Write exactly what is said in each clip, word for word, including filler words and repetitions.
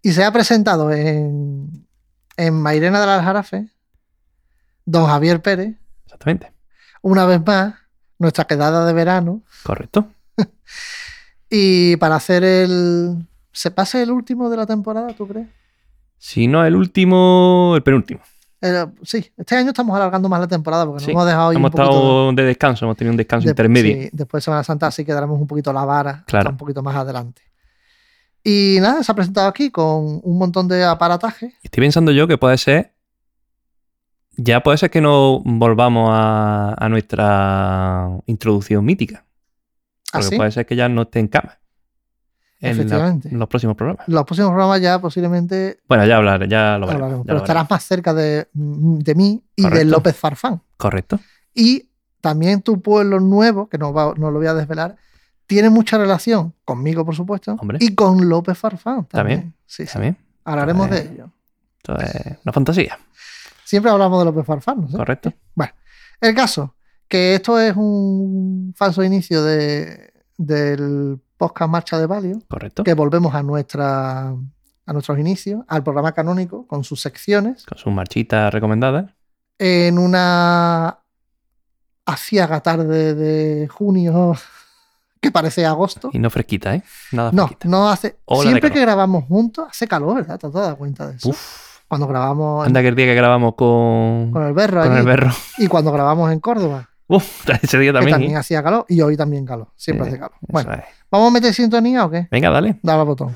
Y se ha presentado en, en Mairena del Aljarafe don Javier Pérez. Exactamente. Una vez más, nuestra quedada de verano. Correcto. Y para hacer el... ¿Se pase el último de la temporada, tú crees? Si no el último, el penúltimo. Eh, sí, este año estamos alargando más la temporada porque Sí. nos hemos dejado ahí Hemos un poquito estado de, de descanso, hemos tenido un descanso de- intermedio. sí, después de Semana Santa, así que daremos un poquito la vara Claro. hasta un poquito más adelante. Y nada, se ha presentado aquí con un montón de aparataje. Estoy pensando yo que puede ser. Ya puede ser que no volvamos a, a nuestra introducción mítica. Porque Así, puede ser que ya no esté en cama. En, la- efectivamente. en los próximos programas. Los próximos programas ya posiblemente Bueno, ya hablaré, ya lo veremos. hablaremos, ya pero lo estarás veremos. más cerca de, de mí y de Correcto. López Farfán. Correcto. Y también tu pueblo nuevo, que no, va, no lo voy a desvelar, tiene mucha relación conmigo, por supuesto, Hombre. y con López Farfán también. También. Sí, sí. También. Hablaremos Pues- de ello. Esto es una fantasía. Siempre hablamos de López Farfán, ¿no sé? Correcto. Bueno, el caso, que esto es un falso inicio de, del podcast Marcha de Valio, Correcto. que volvemos a, nuestra, a nuestros inicios, al programa canónico, con sus secciones, Con sus marchitas recomendadas. en una aciaga tarde de junio que parece agosto. Y no fresquita, ¿eh? Nada No, fresquita. no hace. Ola de Siempre calor. que grabamos juntos hace calor, ¿verdad? ¿Te has dado cuenta de eso? Uf. Cuando grabamos en- Anda que el día que grabamos con, con el berro con allí el berro. y cuando grabamos en Córdoba, Uf, ese día que también. también ¿eh? hacía calor y hoy también calor. Siempre Sí, hace calor. eso Bueno, es. ¿vamos a meter sintonía o qué? Venga, dale. Dale al botón.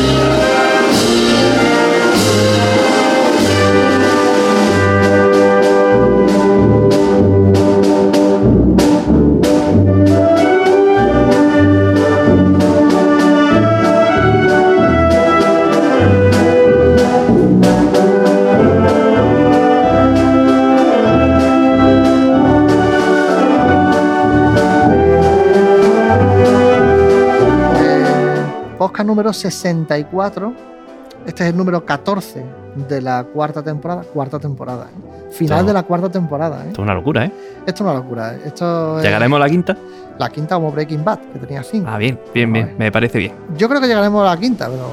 Eh, podcast número sesenta y cuatro. Este es el número catorce de la cuarta temporada. Cuarta temporada. ¿eh? Final Esto- de la cuarta temporada. ¿eh? Esto es una locura, ¿eh? Esto es una locura. ¿eh? Esto es ¿Llegaremos a la quinta? la quinta como Breaking Bad, que tenía cinco. Ah, bien, bien, bien. Vale. Me parece bien. Yo creo que llegaremos a la quinta, pero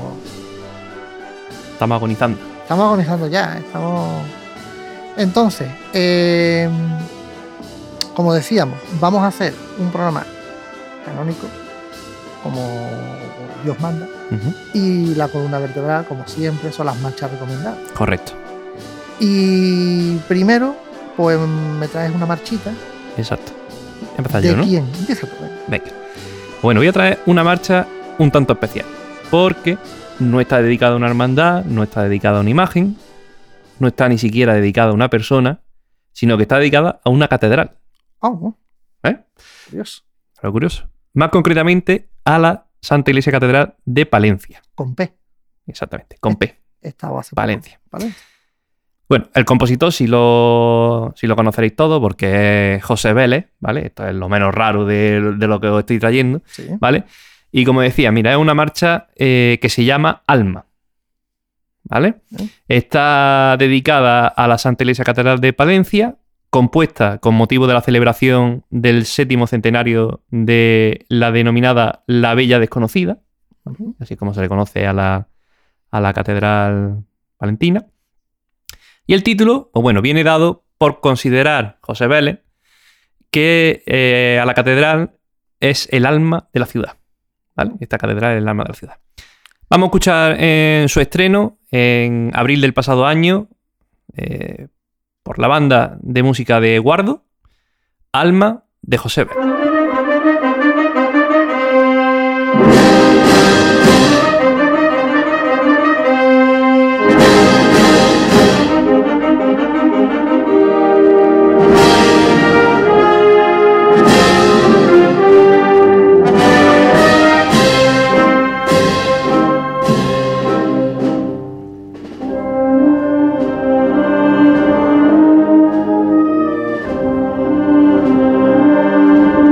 Estamos agonizando. estamos agonizando ya. ¿eh? Estamos. Entonces, eh, como decíamos, vamos a hacer un programa canónico, como Dios manda. Ujú. Y la columna vertebral, como siempre, son las marchas recomendadas. Correcto. Y primero, pues me traes una marchita. Exacto. Empezar ¿De yo, ¿no? quién? Empieza tú. venga. Venga. Bueno, voy a traer una marcha un tanto especial. Porque no está dedicada a una hermandad, no está dedicada a una imagen, no está ni siquiera dedicada a una persona, sino que está dedicada a una catedral. Ah, bueno, ¿Eh? Dios. Lo curioso. Más concretamente, a la Santa Iglesia Catedral de Palencia. Con P. Exactamente, con P. Estaba hace poco. Palencia. Palencia. Bueno, el compositor sí lo, sí lo conoceréis todo porque es José Vélez, ¿vale? Esto es lo menos raro de, de lo que os estoy trayendo, Sí. ¿vale? Y como decía, mira, es una marcha eh, que se llama Alma, ¿vale? ¿Eh? Está dedicada a la Santa Iglesia Catedral de Palencia, compuesta con motivo de la celebración del séptimo centenario de la denominada La Bella Desconocida, Ujú. así como se le conoce a la, a la Catedral Palentina. Y el título, pues bueno, viene dado por considerar José Vélez que eh, a la catedral es el alma de la ciudad, ¿vale? Esta catedral es el alma de la ciudad. Vamos a escuchar en su estreno en abril del pasado año eh, por la banda de música de Guardo, Alma de José Vélez. Thank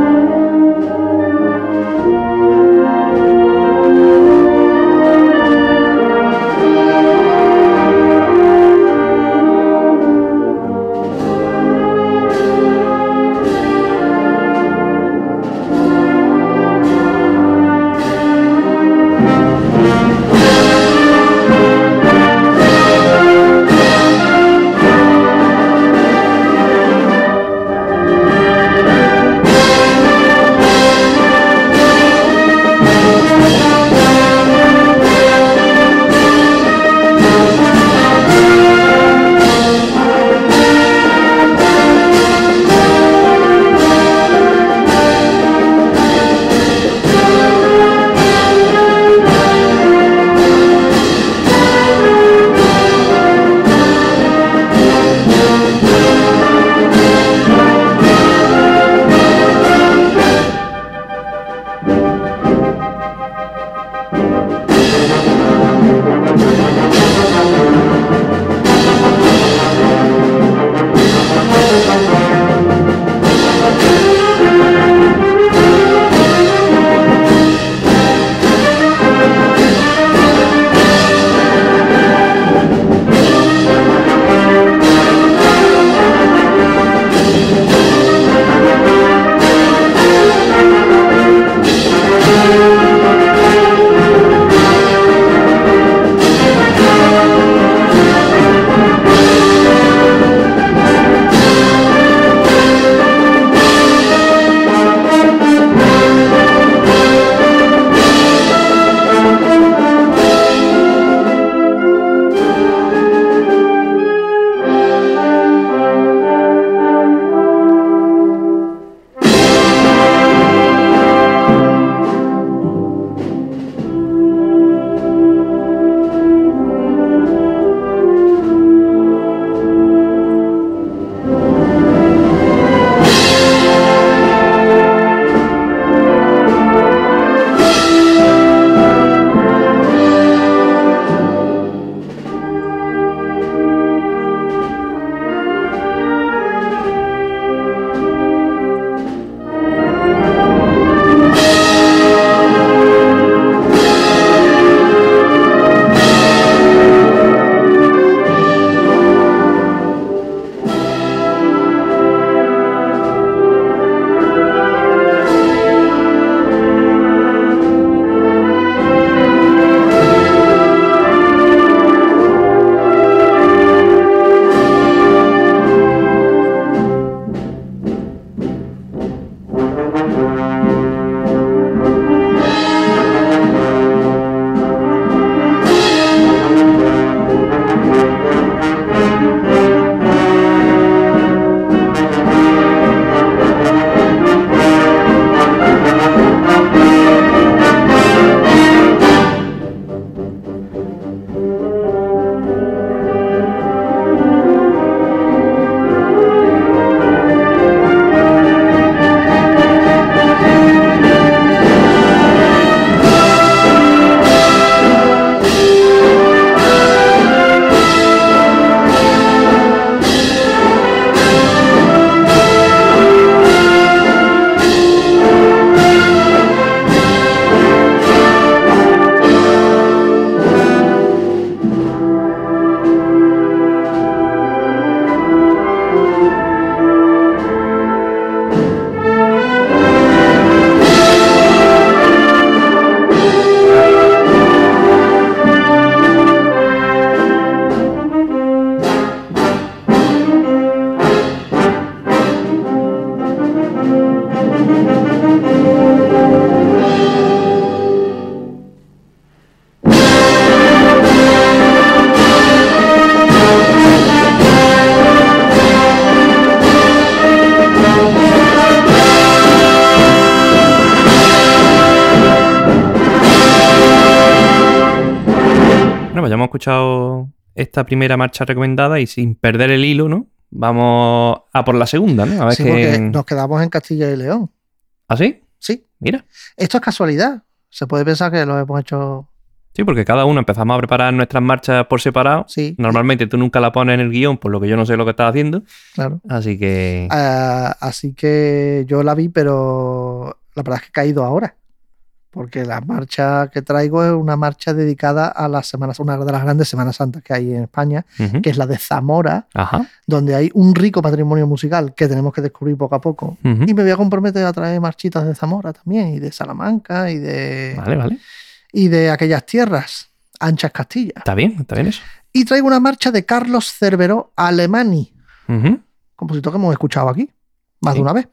Bueno, pues ya hemos escuchado esta primera marcha recomendada y sin perder el hilo, ¿no? Vamos a por la segunda, ¿no? A ver Sí, qué... porque nos quedamos en Castilla y León. ¿Ah, sí? Sí. Mira. Esto es casualidad. Se puede pensar que lo hemos hecho... Sí, porque cada uno empezamos a preparar nuestras marchas por separado. Sí. Normalmente tú nunca la pones en el guión, por lo que yo no sé lo que estás haciendo. Claro. Así que... Uh, así que yo la vi, pero la verdad es que he caído ahora. Porque la marcha que traigo es una marcha dedicada a las semanas, una de las grandes Semanas Santas que hay en España, uh-huh. que es la de Zamora, Ajá. donde hay un rico patrimonio musical que tenemos que descubrir poco a poco. Uh-huh. Y me voy a comprometer a traer marchitas de Zamora también, y de Salamanca, y de, vale, vale. y de aquellas tierras, anchas Castilla. Está bien, está bien eso. Y traigo una marcha de Carlos Cerveró Alemany, uh-huh. compositor que hemos escuchado aquí más sí. de una vez.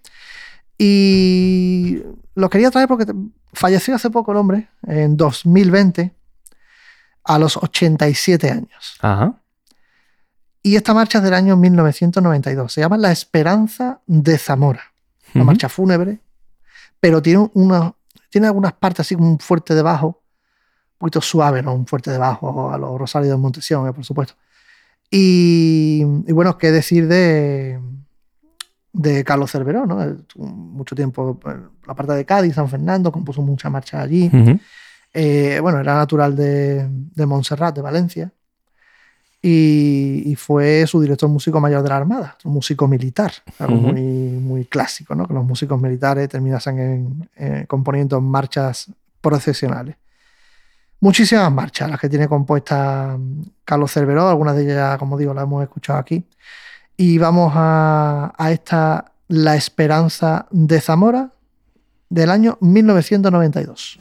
Y lo quería traer porque falleció hace poco el hombre, en dos mil veinte, a los ochenta y siete años. Ajá. Y esta marcha es del año mil novecientos noventa y dos. Se llama La Esperanza de Zamora. Una uh-huh. marcha fúnebre, pero tiene, una, tiene algunas partes así como un fuerte de bajo, un poquito suave, ¿no? Un fuerte de bajo a los Rosarios de Montesión, eh, por supuesto. Y, y bueno, qué decir de... de Carlos Cerveró, ¿no? Mucho tiempo en la parte de Cádiz, San Fernando, compuso muchas marchas allí. Uh-huh. Eh, bueno, era natural de, de Montserrat, de Valencia, y, y fue su director músico mayor de la Armada, un músico militar, algo uh-huh. muy, muy clásico, ¿no? Que los músicos militares terminasen en, en, componiendo marchas procesionales. Muchísimas marchas las que tiene compuestas Carlos Cerveró, algunas de ellas, como digo, las hemos escuchado aquí. Y vamos a, a esta La Esperanza de Zamora del año mil novecientos noventa y dos.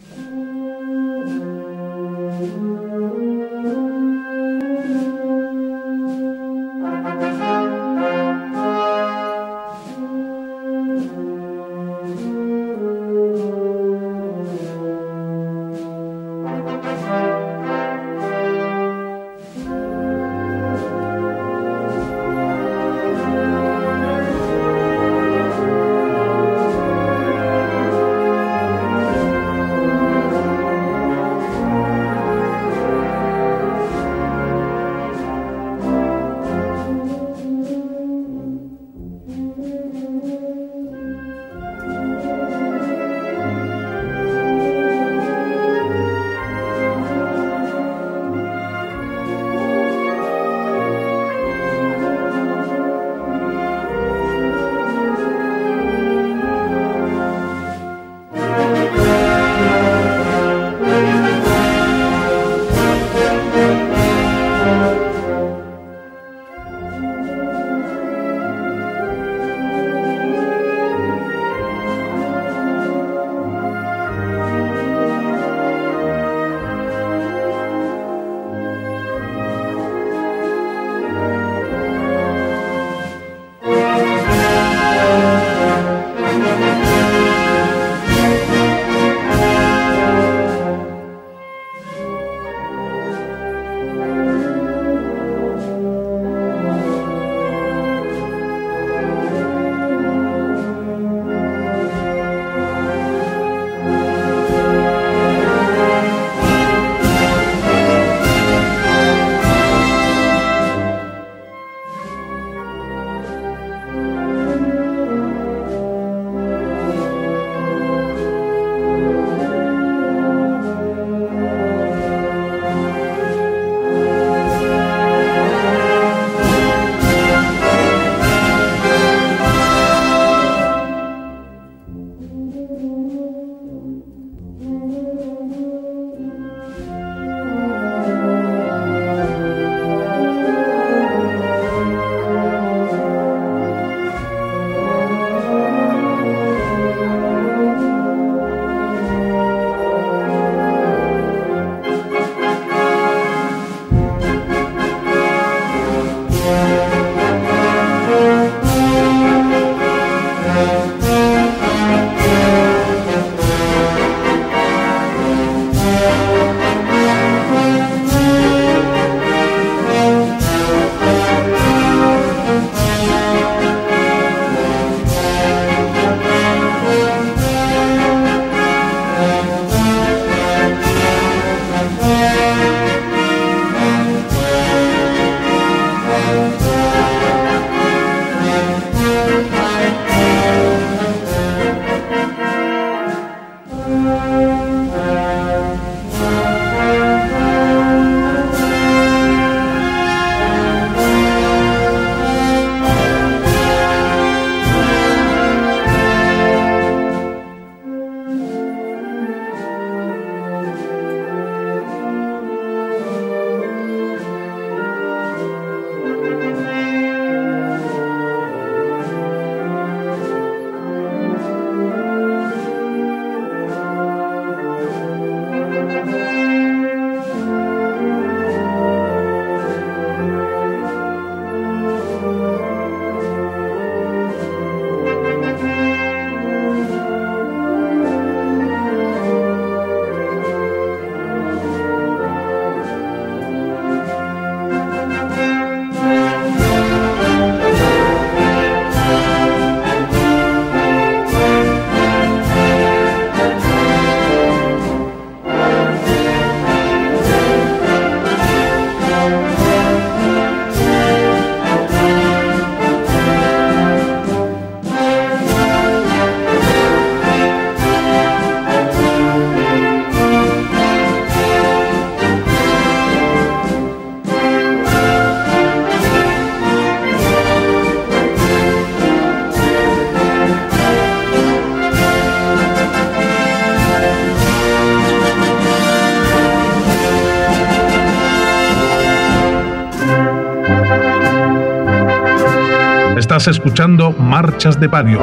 Estás escuchando Marchas de Palio.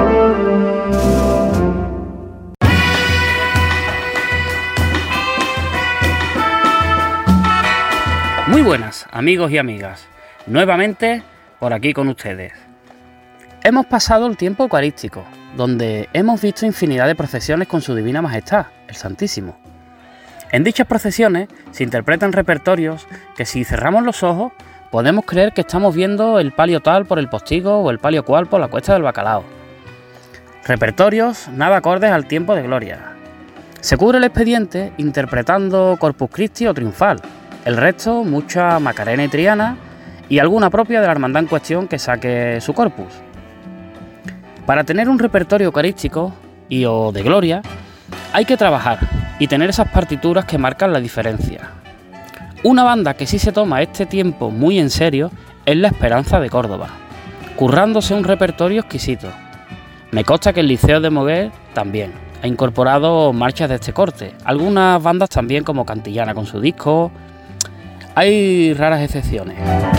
Muy buenas, amigos y amigas. Nuevamente por aquí con ustedes. Hemos pasado el tiempo eucarístico, donde hemos visto infinidad de procesiones con su Divina Majestad, el Santísimo. En dichas procesiones se interpretan repertorios que, si cerramos los ojos, podemos creer que estamos viendo el palio tal por el postigo o el palio cual por la cuesta del bacalao. Repertorios nada acordes al tiempo de gloria. Se cubre el expediente interpretando Corpus Christi o Triunfal. El resto, mucha Macarena y Triana y alguna propia de la hermandad en cuestión que saque su corpus. Para tener un repertorio eucarístico y o de gloria, hay que trabajar y tener esas partituras que marcan la diferencia. Una banda que sí se toma este tiempo muy en serio es La Esperanza de Córdoba, currándose un repertorio exquisito. Me consta que el Liceo de Moguer también ha incorporado marchas de este corte, algunas bandas también como Cantillana con su disco. Hay raras excepciones.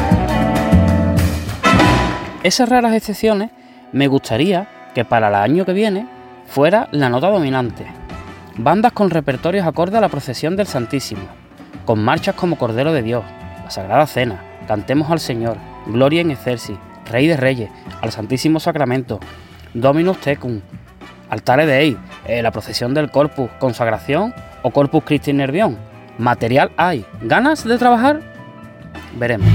Esas raras excepciones me gustaría que para el año que viene fuera la nota dominante. Bandas con repertorios acorde a la procesión del Santísimo, con marchas como Cordero de Dios, la Sagrada Cena, Cantemos al Señor, Gloria in Excelsis, Rey de Reyes, al Santísimo Sacramento, Dominus Tecum, Altare Dei, eh, la procesión del Corpus, Consagración o Corpus Christi Nervión. Material hay. ¿Ganas de trabajar? Veremos.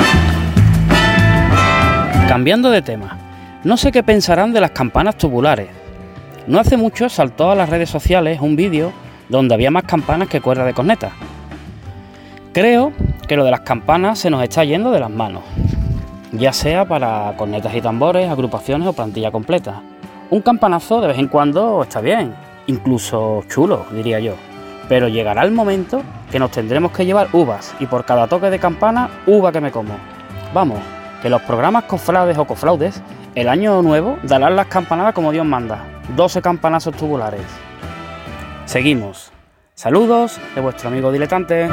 Cambiando de tema, no sé qué pensarán de las campanas tubulares. No hace mucho saltó a las redes sociales un vídeo donde había más campanas que cuerdas de corneta. Creo que lo de las campanas se nos está yendo de las manos, ya sea para cornetas y tambores, agrupaciones o plantilla completa. Un campanazo de vez en cuando está bien, incluso chulo, diría yo. Pero llegará el momento que nos tendremos que llevar uvas y por cada toque de campana, uva que me como. Vamos, que los programas cofrades o cofraudes, el año nuevo darán las campanadas como Dios manda, doce campanazos tubulares. Seguimos. Saludos de vuestro amigo diletante.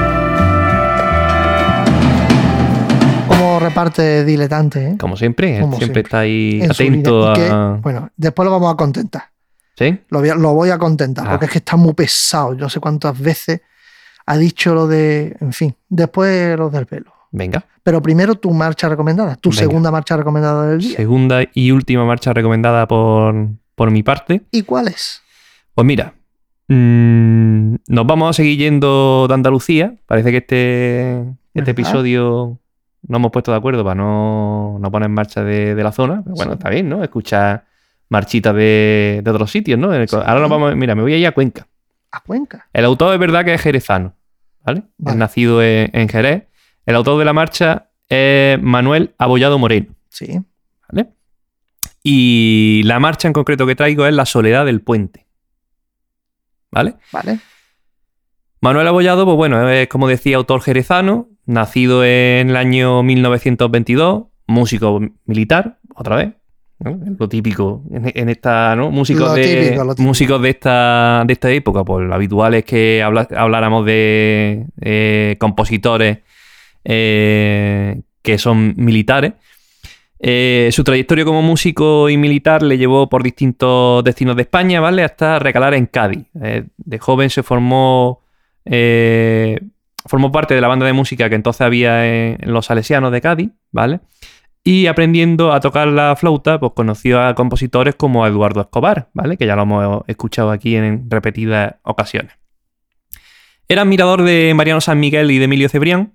Como reparte diletante, ¿eh? Como siempre, Como siempre, siempre está ahí en su atento línea. Y a... que, bueno, después lo vamos a contentar. ¿Sí? Lo voy a, lo voy a contentar, Ah. porque es que está muy pesado. Yo no sé cuántas veces ha dicho lo de... En fin, después lo del pelo. Venga. Pero primero tu marcha recomendada, tu Venga. segunda marcha recomendada del día. Segunda y última marcha recomendada por, por mi parte. ¿Y cuál es? Pues mira, mmm, nos vamos a seguir yendo de Andalucía. Parece que este, este ¿Verdad? episodio no hemos puesto de acuerdo para no, no poner en marcha de, de la zona. Pero bueno, Sí. está bien, ¿no? Escuchar marchitas de, de otros sitios, ¿no? Sí. Ahora nos vamos, mira, me voy a ir a Cuenca. A Cuenca. El autor es verdad que es jerezano, ¿vale? Vale. Es nacido en, en Jerez. El autor de la marcha es Manuel Abollado Moreno, Sí. ¿vale? Y la marcha en concreto que traigo es La Soledad del Puente, ¿vale? Vale. Manuel Abollado, pues bueno, es, como decía, autor jerezano, nacido en el año mil novecientos veintidós, músico militar, otra vez, ¿no? Lo típico en, en esta, ¿no? Músicos, Lo de, típico, lo típico. músicos de esta, de esta época, pues lo habitual es que habla- habláramos de eh, compositores eh, que son militares. Eh, su trayectoria como músico y militar le llevó por distintos destinos de España, ¿vale? Hasta recalar en Cádiz. Eh, de joven se formó, eh, formó parte de la banda de música que entonces había en, en los Salesianos de Cádiz, ¿vale? Y aprendiendo a tocar la flauta, pues conoció a compositores como Eduardo Escobar, ¿vale? Que ya lo hemos escuchado aquí en repetidas ocasiones. Era admirador de Mariano San Miguel y de Emilio Cebrián.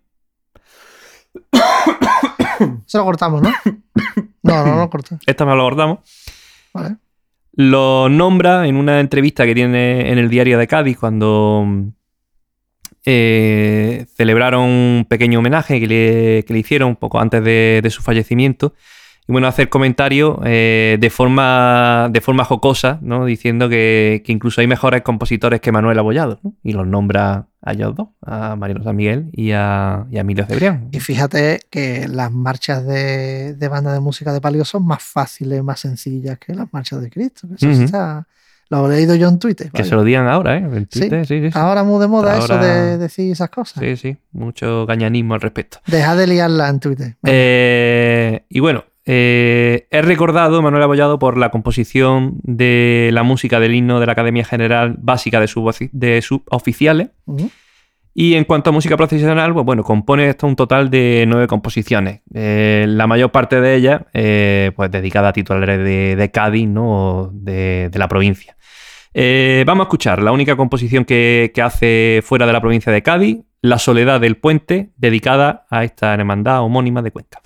Se lo cortamos, ¿no? No, no, no lo cortamos. Esta me lo abordamos. Vale. Lo nombra en una entrevista que tiene en el Diario de Cádiz cuando eh, celebraron un pequeño homenaje que le, que le hicieron un poco antes de, de su fallecimiento. Y bueno, hacer comentarios eh, de forma de forma jocosa, ¿no? Diciendo que, que incluso hay mejores compositores que Manuel Abollado, ¿no? Y los nombra a ellos dos, a Mariano San Miguel y a, y a Emilio Cebrián. Y fíjate que las marchas de, de banda de música de palio son más fáciles, más sencillas que las marchas de Cristo. Que eso Ujú. está, lo he leído yo en Twitter. Que vale. se lo digan ahora, ¿eh? En Twitter, sí, sí, sí. Ahora muy de moda eso Ahora- de decir esas cosas. Sí, sí. Mucho gañanismo al respecto. Deja de liarla en Twitter. Venga. Eh, y bueno, eh, es recordado Manuel Abollado por la composición de la música del himno de la Academia General Básica de, sub de Suboficiales. Uh-huh. Y en cuanto a música procesional, pues bueno, compone esto un total de nueve composiciones. Eh, la mayor parte de ellas, eh, pues dedicada a titulares de, de Cádiz, ¿no? O de, de la provincia. Eh, vamos a escuchar la única composición que, que hace fuera de la provincia de Cádiz, La Soledad del Puente, dedicada a esta hermandad homónima de Cuenca.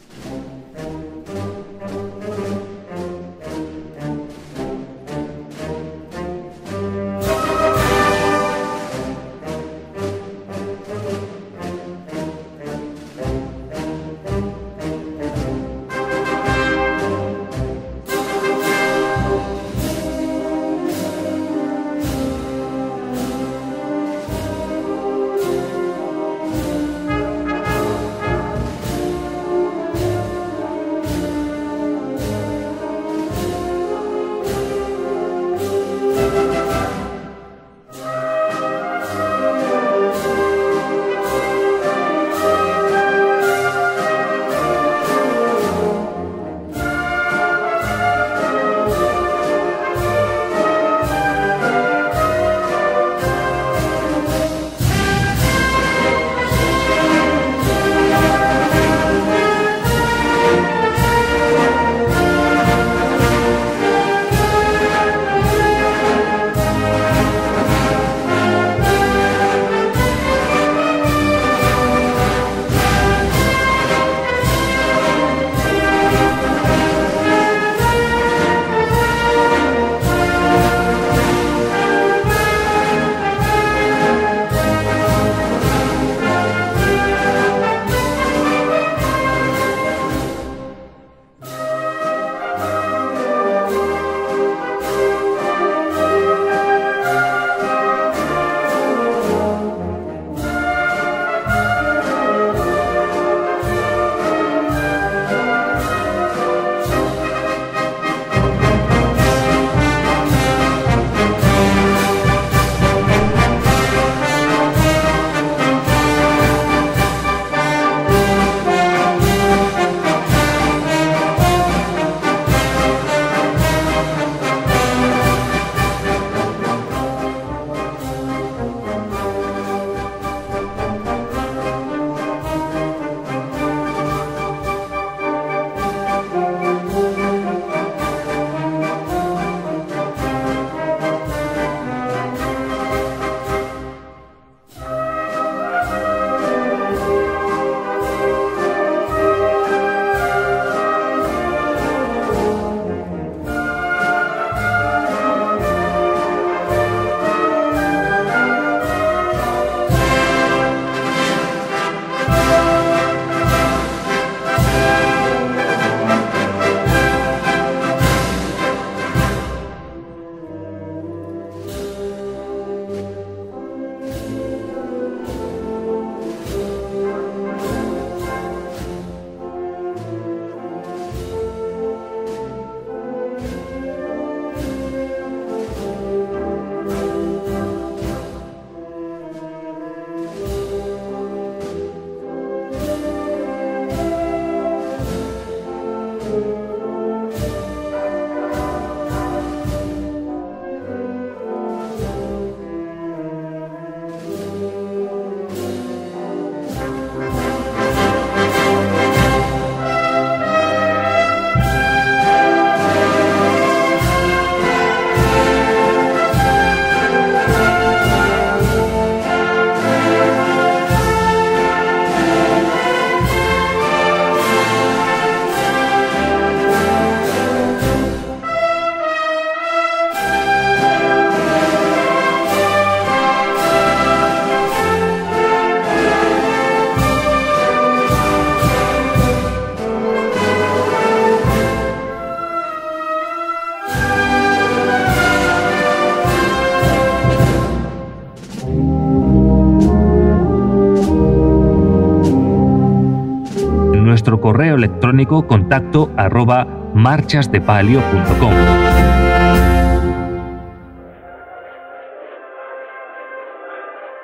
nuestro correo electrónico contacto arroba marchasdepalio punto com.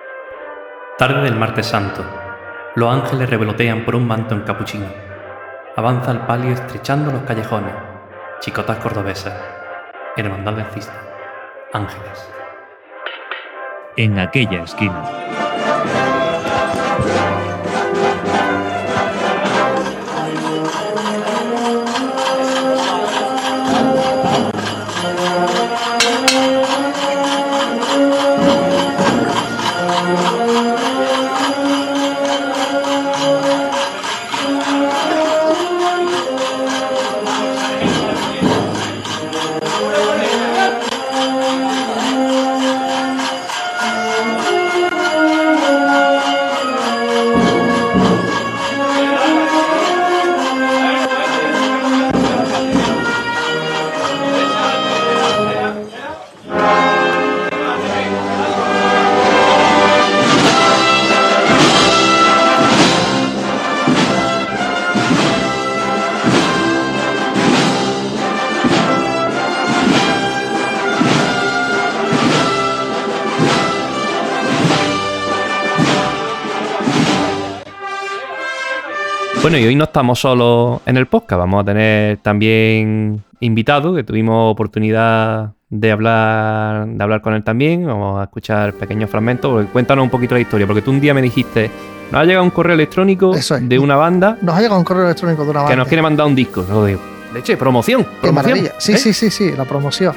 Tarde del martes santo. Los ángeles revolotean por un manto encapuchino. Avanza el palio estrechando los callejones, chicotas cordobesas, hermandad del cisne, ángeles. En aquella esquina. Bueno, y hoy no estamos solos en el podcast, vamos a tener también invitados, que tuvimos oportunidad de hablar, de hablar con él también. Vamos a escuchar pequeños fragmentos, porque cuéntanos un poquito la historia, porque tú un día me dijiste, nos ha llegado un correo electrónico Eso es. de una banda Nos ha llegado un correo electrónico de una banda. que nos quiere mandar un disco. No digo, leche, promoción, Qué promoción. maravilla. Sí, ¿eh? sí, sí, sí, la promoción.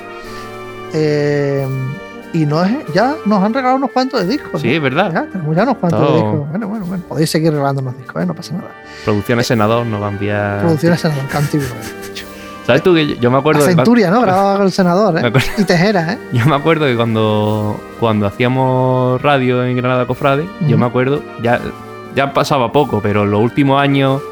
Eh, y no es, ya nos han regalado unos cuantos de discos. Sí, ¿no? es verdad. Ya tenemos ya unos cuantos Todo. de discos. Bueno, bueno, bueno. Podéis seguir regalando unos discos, ¿eh? No pasa nada. Producciones Senador nos va a enviar... Producciones Senador, Cantibro. ¿Sabes tú que yo, yo me acuerdo... A de Centuria, ¿no? Grababa con el senador, Me ¿eh? acuerdo. Y Tejeras, ¿eh? Yo me acuerdo que cuando, cuando hacíamos radio en Granada Cofrade, yo Ujú. me acuerdo, ya, ya pasaba poco, pero en los últimos años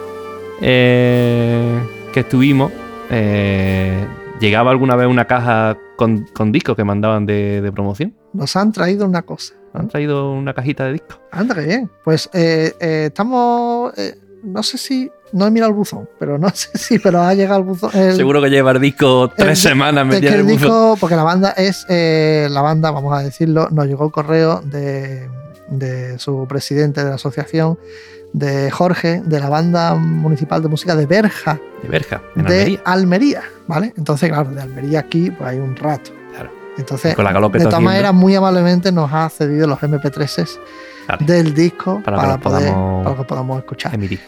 eh, que estuvimos, eh, llegaba alguna vez una caja con, con discos que mandaban de, de promoción. Nos han traído una cosa. Han traído una cajita de discos. Anda, qué bien. Pues eh, eh, estamos... eh, no sé si... No he mirado el buzón, pero no sé si... Pero ha llegado el buzón... el- Seguro que lleva el disco tres el- semanas Es metida que en el el buzón. disco, porque la banda es, eh, la banda, vamos a decirlo, nos llegó el correo de, de su presidente de la asociación, de Jorge, de la banda municipal de música de Berja, De Berja, en de Almería. Almería, ¿vale? Entonces, claro, de Almería aquí, pues hay un rato. Claro. Entonces, Con la calor que de está todas haciendo. maneras, muy amablemente nos ha cedido los eme pe tres Vale. del disco Para para, que los poder, podamos para que podamos escuchar. Emitir.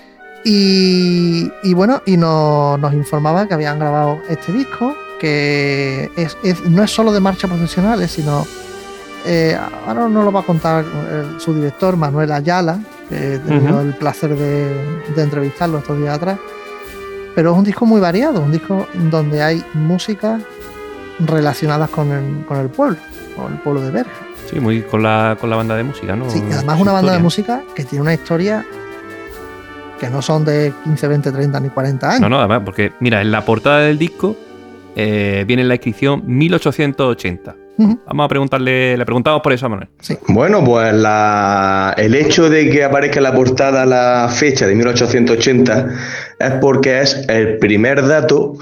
Y, y bueno, y no- nos informaba que habían grabado este disco, que es, es- no es solo de marchas profesionales, sino, eh, ahora nos lo va a contar eh, su director, Manuel Ayala, que he tenido Ujú. el placer de, de entrevistarlo estos días atrás, pero es un disco muy variado, un disco donde hay música relacionadas con el, con el pueblo, con el pueblo de Berja. Sí, muy con la, con la banda de música, ¿no? Sí, y además Su una banda de historia. música que tiene una historia que no son de quince, veinte, treinta ni cuarenta años. No, no, además, porque mira, en la portada del disco eh, viene la inscripción mil ochocientos ochenta. Ujú. Vamos a preguntarle, le preguntamos por eso a Manuel. Bueno, pues la- el hecho de que aparezca en la portada la fecha de mil ochocientos ochenta es porque es el primer dato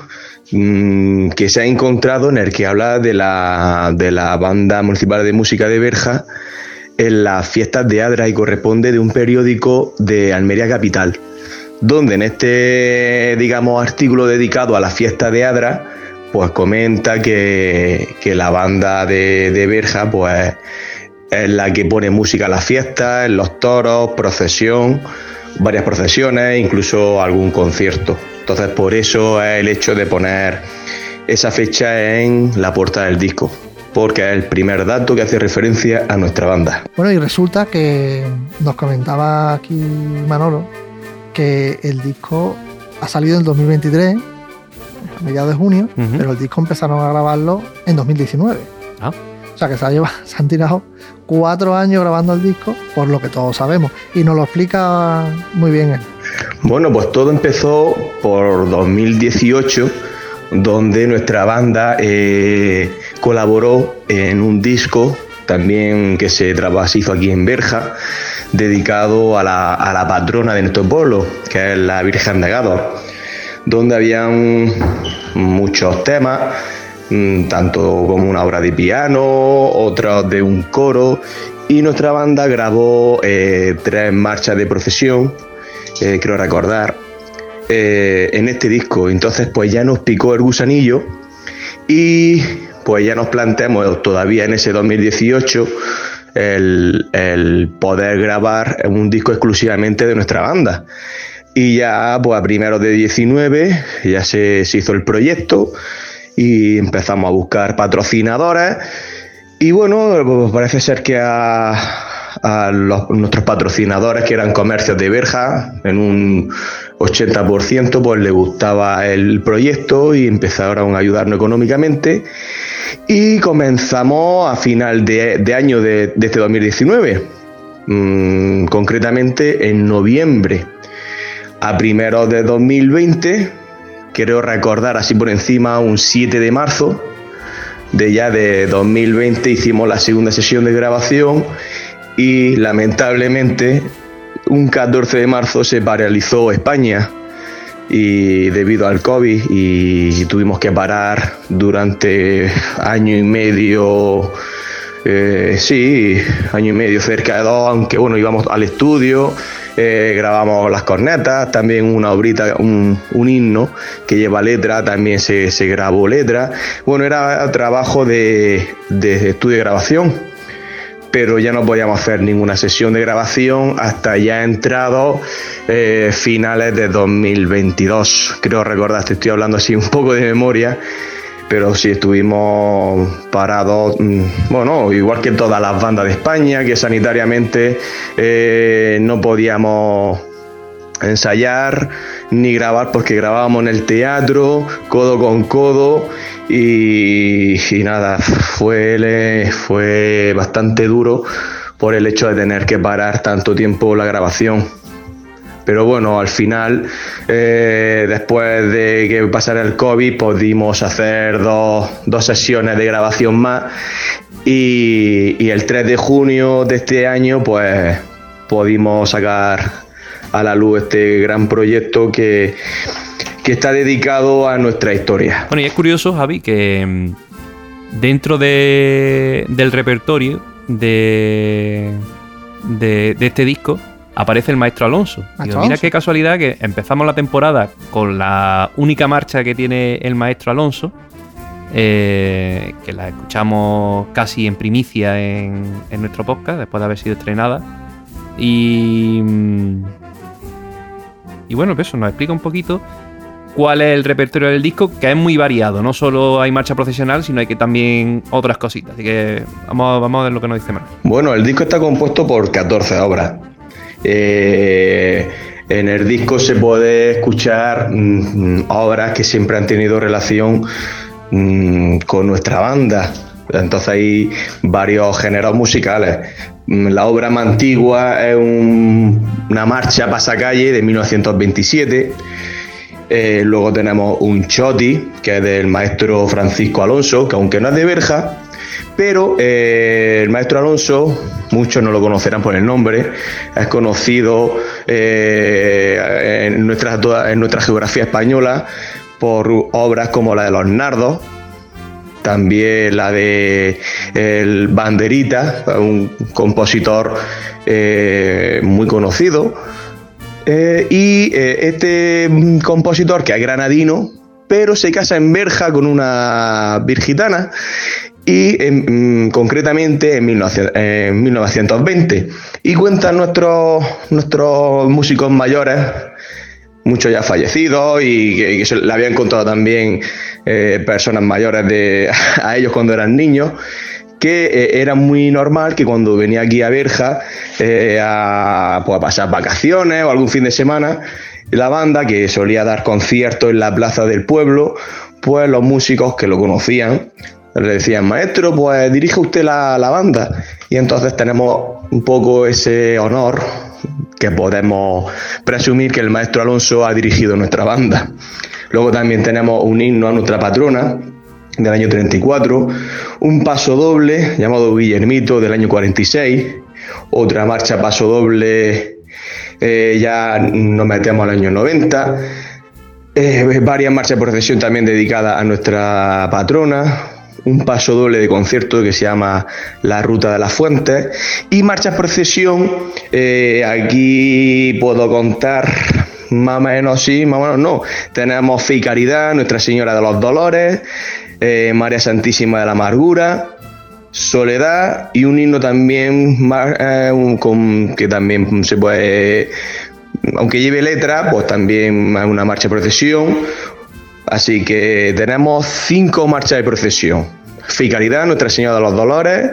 mm, que se ha encontrado en el que habla de la, de la banda municipal de música de Berja en las fiestas de Adra y corresponde de un periódico de Almería Capital, donde en este, digamos, artículo dedicado a la fiesta de Adra, pues comenta que, que la banda de, de Berja, pues es la que pone música a las fiestas, en los toros, procesión, varias procesiones, incluso algún concierto. Entonces, por eso es el hecho de poner esa fecha en la portada del disco, porque es el primer dato que hace referencia a nuestra banda. Bueno, y resulta que nos comentaba aquí Manolo que el disco ha salido en dos mil veintitrés, a mediados de junio, Ujú. pero el disco empezaron a grabarlo en dos mil diecinueve. Ah. O sea que se, ha llevado- se han tirado cuatro años grabando el disco, por lo que todos sabemos. Y nos lo explica muy bien él. Bueno, pues todo empezó por dos mil dieciocho, donde nuestra banda eh, colaboró en un disco también que se, traba- se hizo aquí en Berja, dedicado a la, a la patrona de nuestro pueblo, que es la Virgen de Gado, donde habían muchos temas, mm, tanto como una obra de piano, otros de un coro, y nuestra banda grabó eh, tres marchas de procesión, eh, creo recordar, eh, en este disco. Entonces pues ya nos picó el gusanillo y pues ya nos planteamos todavía en ese dos mil dieciocho el, el poder grabar un disco exclusivamente de nuestra banda. Y ya pues a primeros de diecinueve ya se, se hizo el proyecto y empezamos a buscar patrocinadores. Y bueno, pues parece ser que a, a los, nuestros patrocinadores, que eran comercios de Berja, en un ochenta por ciento, pues les gustaba el proyecto y empezaron a ayudarnos económicamente. Y comenzamos a final de, de año de, de este dos mil diecinueve, mmm, concretamente en noviembre. A primeros de dos mil veinte, creo recordar así por encima, un siete de marzo de ya de dos mil veinte, hicimos la segunda sesión de grabación y lamentablemente un catorce de marzo se paralizó España y debido al COVID y tuvimos que parar durante año y medio, eh, sí, año y medio, cerca de dos, aunque bueno, íbamos al estudio, eh, grabamos las cornetas, también una obrita, un, un himno que lleva letra, también se, se grabó letra. Bueno, era trabajo de, de estudio de grabación, pero ya no podíamos hacer ninguna sesión de grabación hasta ya entrado eh, finales de dos mil veintidós. Creo recordar, te estoy hablando así un poco de memoria, pero sí estuvimos parados, bueno, igual que todas las bandas de España, que sanitariamente eh, no podíamos ensayar ni grabar porque grabábamos en el teatro, codo con codo, y, y nada, fue, fue bastante duro por el hecho de tener que parar tanto tiempo la grabación. Pero bueno, al final, eh, después de que pasara el COVID, pudimos hacer dos, dos sesiones de grabación más y, y el tres de junio de este año pues pudimos sacar a la luz este gran proyecto que, que está dedicado a nuestra historia. Bueno, y es curioso, Javi, que dentro de, del repertorio de, de, de este disco aparece el Maestro Alonso. Digo, mira qué casualidad que empezamos la temporada con la única marcha que tiene el Maestro Alonso, eh, que la escuchamos casi en primicia en, en nuestro podcast, después de haber sido estrenada. Y, y bueno, eso nos explica un poquito cuál es el repertorio del disco, que es muy variado. No solo hay marcha procesional, sino hay que también otras cositas. Así que vamos, vamos a ver lo que nos dice Manuel. Bueno, el disco está compuesto por catorce obras. Eh, en el disco se puede escuchar mmm, obras que siempre han tenido relación mmm, con nuestra banda. Entonces hay varios géneros musicales. La obra más antigua es un, una marcha pasacalle de mil novecientos veintisiete. Eh, luego tenemos un choti, que es del maestro Francisco Alonso, que aunque no es de Berja, pero eh, el maestro Alonso, muchos no lo conocerán por el nombre, es conocido eh, en, nuestra, en nuestra geografía española por obras como la de Los Nardos, también la de el Banderita, un compositor eh, muy conocido, eh, y eh, este compositor, que es granadino, pero se casa en Berja con una virgitana, y en, concretamente en mil novecientos veinte, y cuentan nuestros, nuestros músicos mayores, muchos ya fallecidos, y que, y que se le habían contado también eh, personas mayores de, a ellos cuando eran niños, que eh, era muy normal que cuando venía aquí a Berja eh, a, pues a pasar vacaciones o algún fin de semana, la banda, que solía dar conciertos en la plaza del pueblo, pues los músicos que lo conocían le decían: maestro, pues dirija usted la, la banda. Y entonces tenemos un poco ese honor que podemos presumir que el maestro Alonso ha dirigido nuestra banda. Luego también tenemos un himno a nuestra patrona del año treinta y cuatro, un paso doble llamado Guillermito del año cuarenta y seis, otra marcha paso doble, eh, ya nos metemos al año noventa, eh, varias marchas de procesión también dedicadas a nuestra patrona, un paso doble de concierto que se llama La Ruta de las Fuentes, y marchas procesión, eh, aquí puedo contar más o menos sí, más o menos no. Tenemos Fe y Caridad, Nuestra Señora de los Dolores, eh, María Santísima de la Amargura, Soledad y un himno también más, eh, un, con, que también se puede, aunque lleve letra, pues también es una marcha de procesión. Así que tenemos cinco marchas de procesión: Fe y Caridad, Nuestra Señora de los Dolores,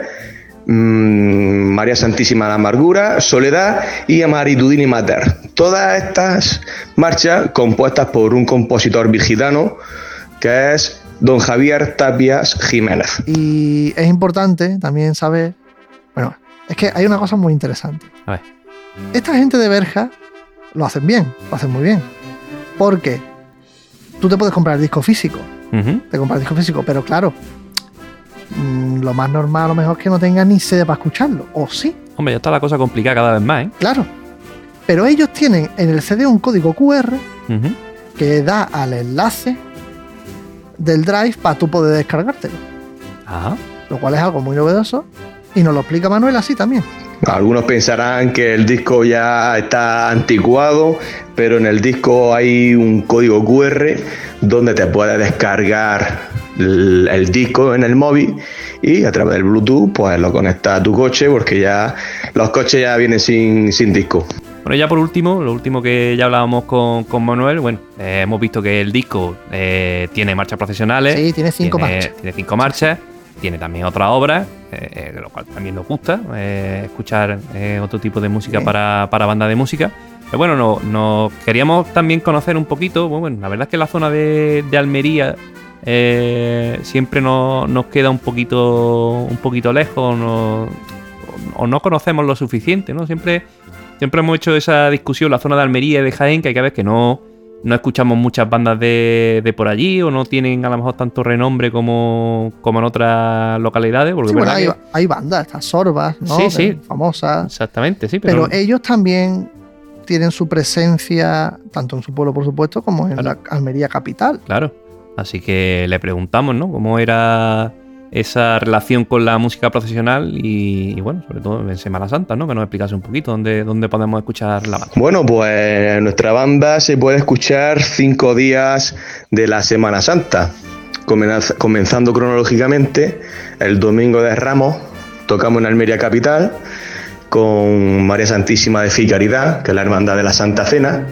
mmm, María Santísima de la Amargura, Soledad y Amaritudini Mater. Todas estas marchas compuestas por un compositor virgitano que es don Javier Tapias Jiménez. Y es importante también saber, bueno, es que hay una cosa muy interesante. A ver. Esta gente de Berja lo hacen bien, lo hacen muy bien. Porque tú te puedes comprar el disco físico, Uh-huh. te compras el disco físico, pero claro, mmm, lo más normal a lo mejor es que no tengas ni sede para escucharlo, o sí, Hombre, ya está la cosa complicada cada vez más, ¿eh? claro. Pero ellos tienen en el C D un código Q R Uh-huh. que da al enlace del drive para tú poder descargártelo, Ajá. lo cual es algo muy novedoso y nos lo explica Manuel así también. Algunos pensarán que el disco ya está anticuado, pero en el disco hay un código Q R donde te puedes descargar el, el disco en el móvil y a través del Bluetooth pues lo conectas a tu coche, porque ya los coches ya vienen sin, sin disco. Bueno, ya por último, lo último que ya hablábamos con, con Manuel, bueno, eh, hemos visto que el disco eh, tiene marchas procesionales. Sí, tiene cinco tiene, marchas. Tiene cinco marchas, tiene también otras obras, eh, lo cual también nos gusta, eh, escuchar eh, otro tipo de música Sí. para, para bandas de música. Pero bueno, no, no queríamos también conocer un poquito, bueno, la verdad es que la zona de, de Almería eh, siempre nos, nos queda un poquito, un poquito lejos, no, o no conocemos lo suficiente, ¿no? Siempre... Siempre hemos hecho esa discusión, la zona de Almería y de Jaén, que hay que ver que no, no escuchamos muchas bandas de, de por allí, o no tienen a lo mejor tanto renombre como, como en otras localidades. Porque Sí, es bueno, verdad hay, que- hay bandas, estas Sorbas, ¿no? Sí, Que sí. famosas. Exactamente, sí, pero, Pero ellos también tienen su presencia, tanto en su pueblo, por supuesto, como en Claro. la Almería capital. claro. Así que le preguntamos, ¿no? Cómo era esa relación con la música procesional y, y bueno, sobre todo en Semana Santa, ¿no? Que nos explicase un poquito dónde, dónde podemos escuchar la banda. Bueno, pues nuestra banda se puede escuchar cinco días de la Semana Santa. Comenaz- Comenzando cronológicamente, el domingo de Ramos tocamos en Almería capital con María Santísima de Fe y Caridad, que es la hermandad de la Santa Cena.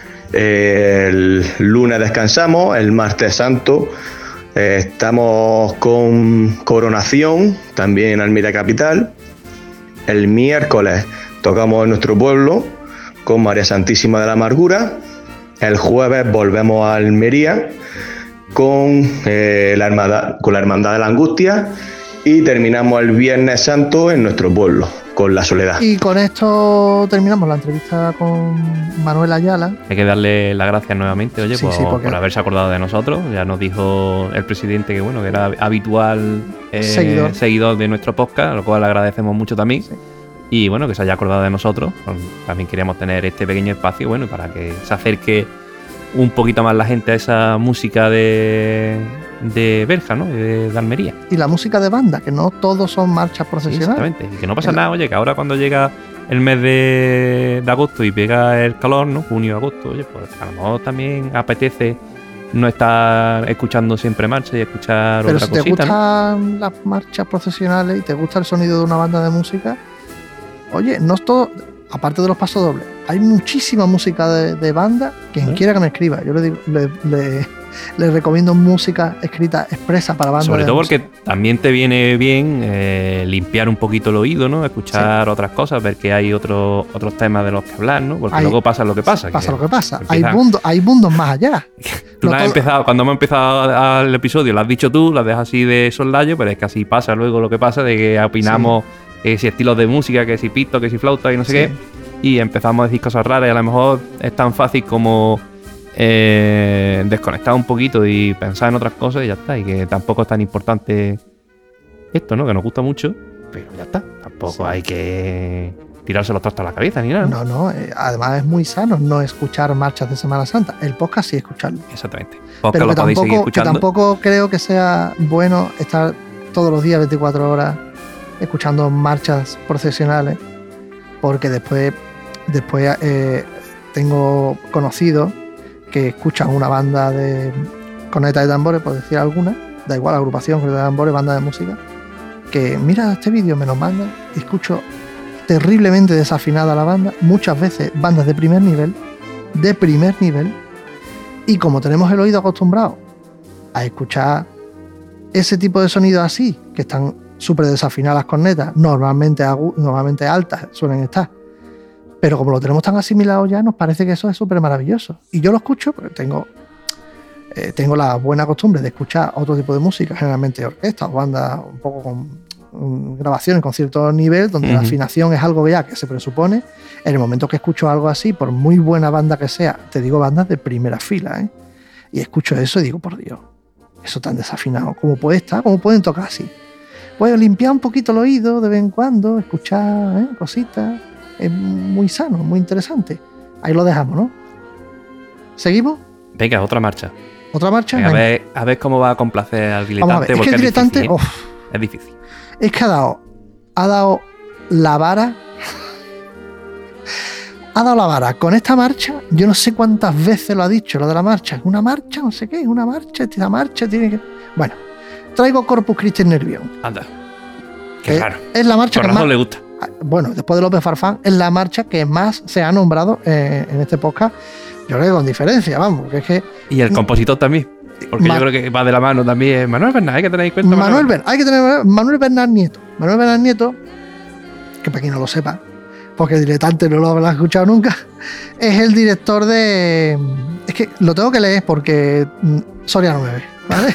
El lunes descansamos, el martes santo eh, estamos con Coronación, también en Almería capital. El miércoles tocamos en nuestro pueblo con María Santísima de la Amargura. El jueves volvemos a Almería con, eh, la, hermandad, con la Hermandad de la Angustia. Y terminamos el Viernes Santo en nuestro pueblo con la Soledad. Y con esto terminamos la entrevista con Manuel Ayala. Hay que darle las gracias nuevamente, oye, Sí, por, sí, porque- por haberse acordado de nosotros. Ya nos dijo el presidente que bueno, que era habitual eh, Seguidor. seguidor de nuestro podcast, lo cual le agradecemos mucho también. Sí. Y bueno, que se haya acordado de nosotros. También queríamos tener este pequeño espacio, bueno, para que se acerque un poquito más la gente a esa música de, de Berja, ¿no? De, de Almería. Y la música de banda, que no todos son marchas procesionales. Exactamente. Y que no pasa El- nada, oye, que ahora cuando llega el mes de, de agosto y pega el calor, ¿no? Junio, agosto, oye, pues a lo mejor también apetece no estar escuchando siempre marcha y escuchar Pero otra si te cosita, ¿no? gustan las marchas procesionales y te gusta el sonido de una banda de música, oye, no es todo, aparte de los pasodobles, hay muchísima música de, de banda. Quien ¿Eh? quiera que me escriba, yo le, digo- le, le- le recomiendo música escrita expresa para banda. Sobre de todo música. porque también te viene bien eh, limpiar un poquito el oído, ¿no? Escuchar otras cosas, ver que hay otros otros temas de los que hablar, ¿no? Porque Hay- luego pasa lo que pasa. Pasa lo que pasa. Hay, empieza- mundo, hay mundos más allá. Tú No la has todo- empezado, cuando hemos empezado el episodio, lo has dicho tú, lo dejas así de soslayo, pero es que así pasa luego lo que pasa, de que opinamos que si estilos de música, que si pito, que si flauta y no sé Sí. qué, y empezamos a decir cosas raras y a lo mejor es tan fácil como eh, desconectar un poquito y pensar en otras cosas y ya está, y que tampoco es tan importante esto, ¿no? Que nos gusta mucho, pero ya está, tampoco Sí. hay que tirarse los trastos a la cabeza ni nada. No, no, eh, además es muy sano no escuchar marchas de Semana Santa. El podcast sí escucharlo. Exactamente. Podcast Pero lo que podéis seguir tampoco, que escuchando. tampoco creo que sea bueno estar todos los días veinticuatro horas escuchando marchas procesionales, porque después, después eh, tengo conocidos que escuchan una banda de cornetas de tambores, por decir alguna, da igual, agrupación, cornetas de tambores, banda de música, que mira este vídeo, me lo mandan y escucho terriblemente desafinada la banda, muchas veces bandas de primer nivel, de primer nivel, y como tenemos el oído acostumbrado a escuchar ese tipo de sonidos así, que están súper desafinadas las cornetas, normalmente, agu- normalmente altas suelen estar, pero como lo tenemos tan asimilado ya, nos parece que eso es súper maravilloso. Y yo lo escucho porque tengo, eh, tengo la buena costumbre de escuchar otro tipo de música, generalmente orquestas o bandas un poco con um, grabaciones con cierto nivel, donde uh-huh. la afinación es algo ya que se presupone. En el momento que escucho algo así, por muy buena banda que sea, te digo bandas de primera fila, ¿eh? Y escucho eso y digo, por Dios, eso tan desafinado, ¿cómo puede estar? ¿Cómo pueden tocar así? Puedo limpiar un poquito el oído de vez en cuando, escuchar ¿eh? cositas. Es muy sano, muy interesante. Ahí lo dejamos, ¿no? ¿Seguimos? Venga, otra marcha. ¿Otra marcha? Venga, a, ver, a ver cómo va a complacer al diletante. Vamos a ver. Es que el es diletante... difícil, ¿eh? Uf, es difícil. Es que ha dado... Ha dado la vara... ha dado la vara. Con esta marcha, yo no sé cuántas veces lo ha dicho, lo de la marcha. Una marcha, no sé qué, una marcha, esta marcha tiene que... Bueno, traigo Corpus Christi Nervión. Anda. Qué es, raro. Es la marcha Por que razón más... le gusta. Bueno, después de López Farfán, es la marcha que más se ha nombrado eh, en este podcast. Yo creo que con diferencia, vamos, porque es que... Y el compositor también, porque Ma- yo creo que va de la mano también. Manuel Bernal, hay que tener en cuenta. Manuel, Manuel Bernal, hay que tener Manuel Bernal Nieto. Manuel Bernal Nieto, que para quien no lo sepa, porque el diletante no lo habrá escuchado nunca, es el director de... Es que lo tengo que leer porque... Soria nueve, ¿vale?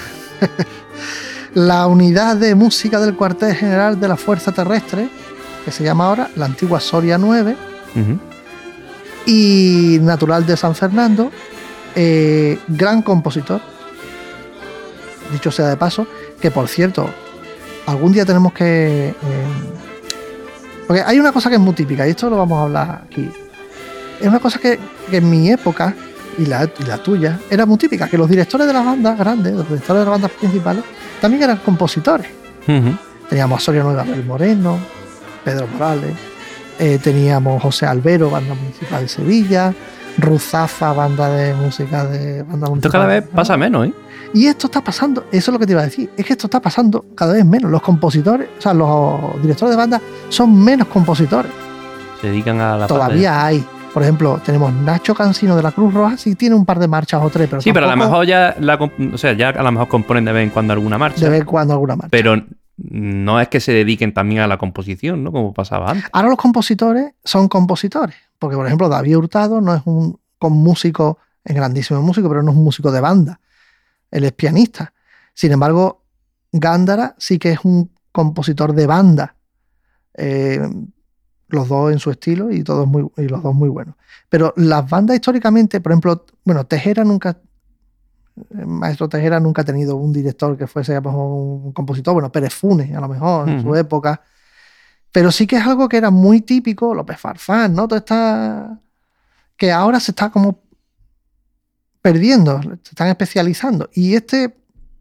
La unidad de música del cuartel general de la Fuerza Terrestre, que se llama ahora la antigua Soria nueve, uh-huh. y natural de San Fernando, eh, gran compositor, dicho sea de paso, que por cierto, algún día tenemos que... Eh, porque hay una cosa que es muy típica, y esto lo vamos a hablar aquí, es una cosa que, que en mi época, y la, y la tuya, era muy típica, que los directores de las bandas grandes, los directores de las bandas principales, también eran compositores. Uh-huh. Teníamos a Soria nueve, Abel Moreno, Pedro Morales, eh, teníamos José Albero, banda municipal de Sevilla, Ruzafa, banda de música de banda municipal. Esto cada vez pasa menos, ¿eh? Y esto está pasando, eso es lo que te iba a decir, es que esto está pasando cada vez menos. Los compositores, o sea, los directores de banda son menos compositores. Se dedican a la Todavía parte. Hay. Por ejemplo, tenemos Nacho Cansino de la Cruz Roja, sí tiene un par de marchas o tres, pero sí, tampoco... pero a lo mejor ya, la, o sea, ya a lo mejor componen de vez en cuando alguna marcha. De vez en cuando alguna marcha. Pero no es que se dediquen también a la composición, ¿no? Como pasaba antes. Ahora los compositores son compositores, porque por ejemplo David Hurtado no es un con músico, es grandísimo músico, pero no es un músico de banda. Él es pianista. Sin embargo, Gándara sí que es un compositor de banda. Eh, los dos en su estilo y todos muy y los dos muy buenos. Pero las bandas históricamente, por ejemplo, bueno, Tejera nunca, el maestro Tejera nunca ha tenido un director que fuese a lo mejor un compositor, bueno, Pérez Funes a lo mejor en uh-huh. su época, pero sí que es algo que era muy típico, López Farfán, ¿no? Todo está que ahora se está como perdiendo, se están especializando. Y este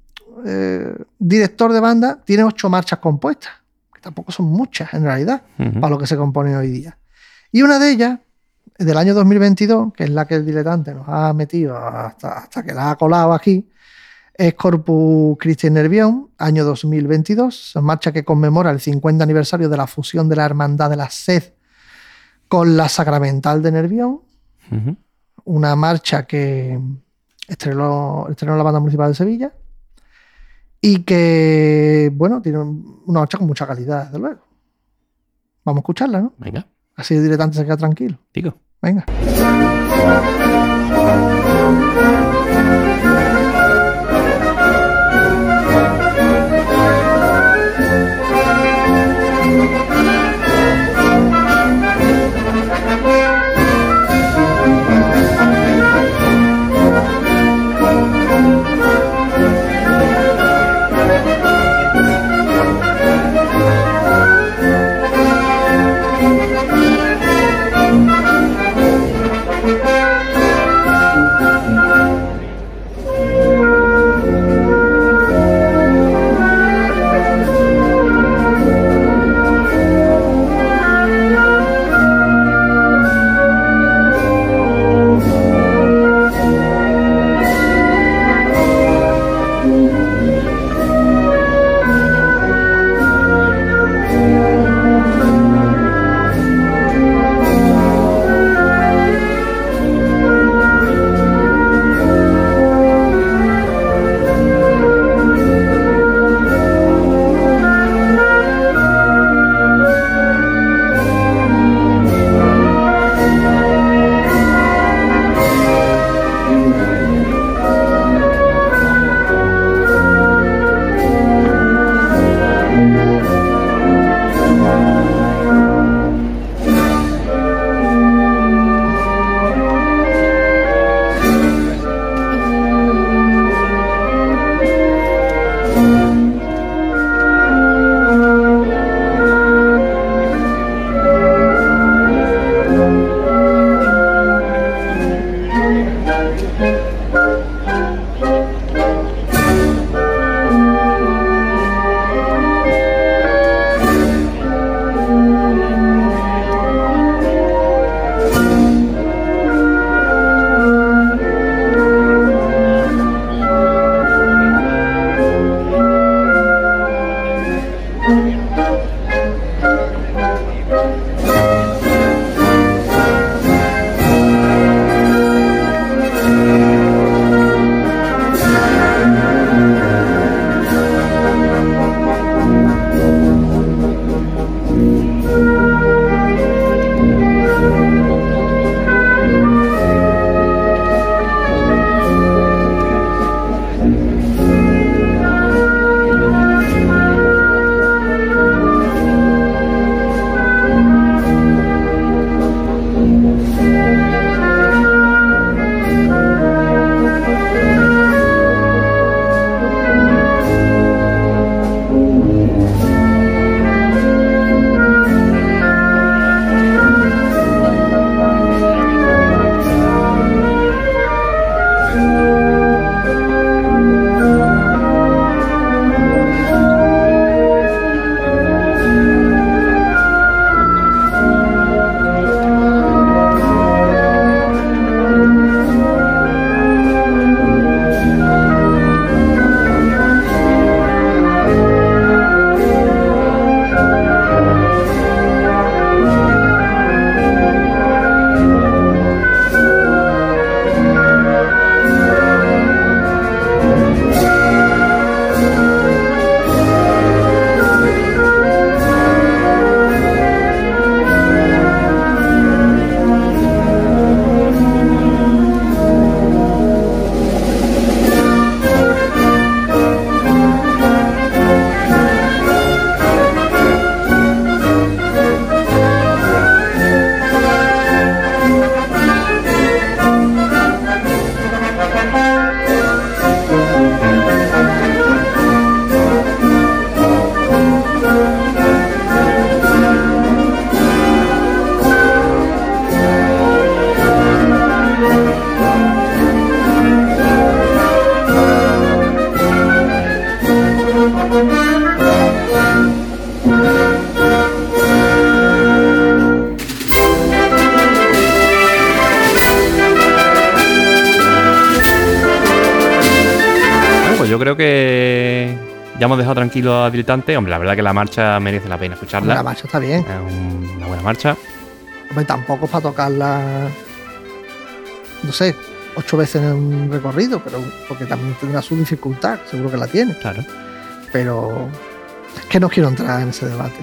eh, director de banda tiene ocho marchas compuestas, que tampoco son muchas en realidad, uh-huh. para lo que se compone hoy día. Y una de ellas, del año dos mil veintidós, que es la que el diletante nos ha metido hasta, hasta que la ha colado aquí, es Corpus Christi Nervión, año dos mil veintidós, marcha que conmemora el cincuenta aniversario de la fusión de la Hermandad de la Sed con la Sacramental de Nervión. Uh-huh. Una marcha que estrenó, estrenó la Banda Municipal de Sevilla y que, bueno, tiene una marcha con mucha calidad, desde luego. Vamos a escucharla, ¿no? Venga. Así el diletante se queda tranquilo. Digo. Venga. Yo creo que ya hemos dejado tranquilo a Diletante. Hombre, la verdad que la marcha merece la pena escucharla. La marcha está bien. Es un- una buena marcha. Hombre, tampoco es para tocarla, no sé, ocho veces en un recorrido, pero porque también tendrá su dificultad, seguro que la tiene. Claro. Pero es que no quiero entrar en ese debate.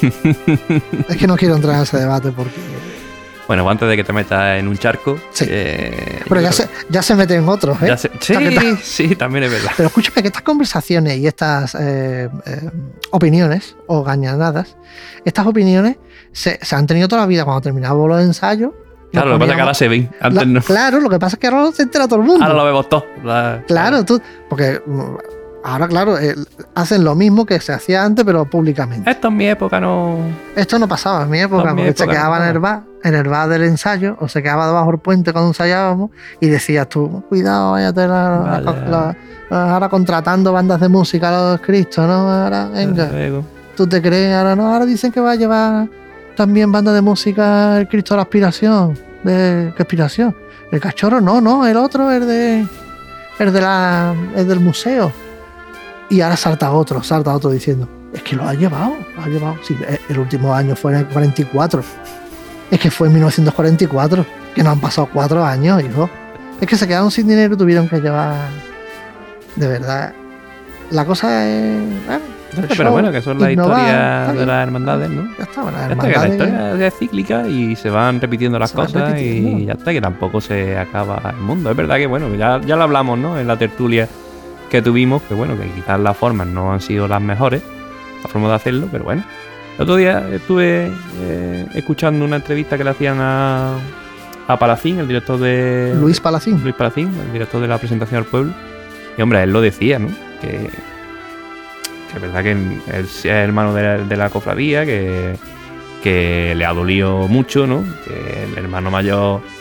Es que no quiero entrar en ese debate porque... Bueno, antes de que te metas en un charco. Sí. eh, Pero yo ya creo- se, ya se mete en otros, ¿eh? ya se- sí, ¿Qué tal? sí, también es verdad. Pero escúchame que estas conversaciones y estas eh, eh, opiniones o gañanadas, estas opiniones se, se han tenido toda la vida cuando terminábamos los ensayos. Claro, lo que pasa es que ahora se ven. Antes La- no. Claro, lo que pasa es que ahora se entera todo el mundo. Ahora lo vemos todo. La- Claro, tú, porque mm, ahora, claro, eh, hacen lo mismo que se hacía antes, pero públicamente. Esto en mi época no. Esto no pasaba en mi época, No, en mi porque se época quedaba no. en el bar, en el bar del ensayo, o se quedaba debajo del puente cuando ensayábamos, y decías tú, cuidado, váyate la, la- Vaya. la- ahora contratando bandas de música a los Cristo, ¿no? Ahora, venga, Luego. tú te crees, ahora no, ahora dicen que va a llevar también banda de música el Cristo de la Aspiración. ¿De qué aspiración? El cachorro no, no, el otro, el de. El de la. El del museo. Y ahora salta otro, salta otro diciendo, es que lo ha llevado, lo ha llevado. Sí, el último año fue en el cuarenta y cuatro. Es que fue en mil novecientos cuarenta y cuatro, que no han pasado cuatro años, hijo. Es que se quedaron sin dinero y tuvieron que llevar. De verdad. La cosa es. Bueno, el Pero show, bueno, que son las innovar, está historias de bien. las hermandades, ¿no? Ya está, bueno, Ya las está, que la hermandades- historia es cíclica y se van repitiendo las Se van cosas repitiendo. y ya está, que tampoco se acaba el mundo. Es verdad que, bueno, ya, ya lo hablamos, ¿no? En la tertulia que tuvimos, que bueno, que quizás las formas no han sido las mejores, la forma de hacerlo, pero bueno. El otro día estuve eh, escuchando una entrevista que le hacían a, a Palacín, el director de... Luis Palacín. Luis Palacín, el director de la presentación al pueblo. Y hombre, él lo decía, ¿no? Que, que es verdad que él es hermano de la, de la cofradía, que, que le ha dolido mucho, ¿no? Que el hermano mayor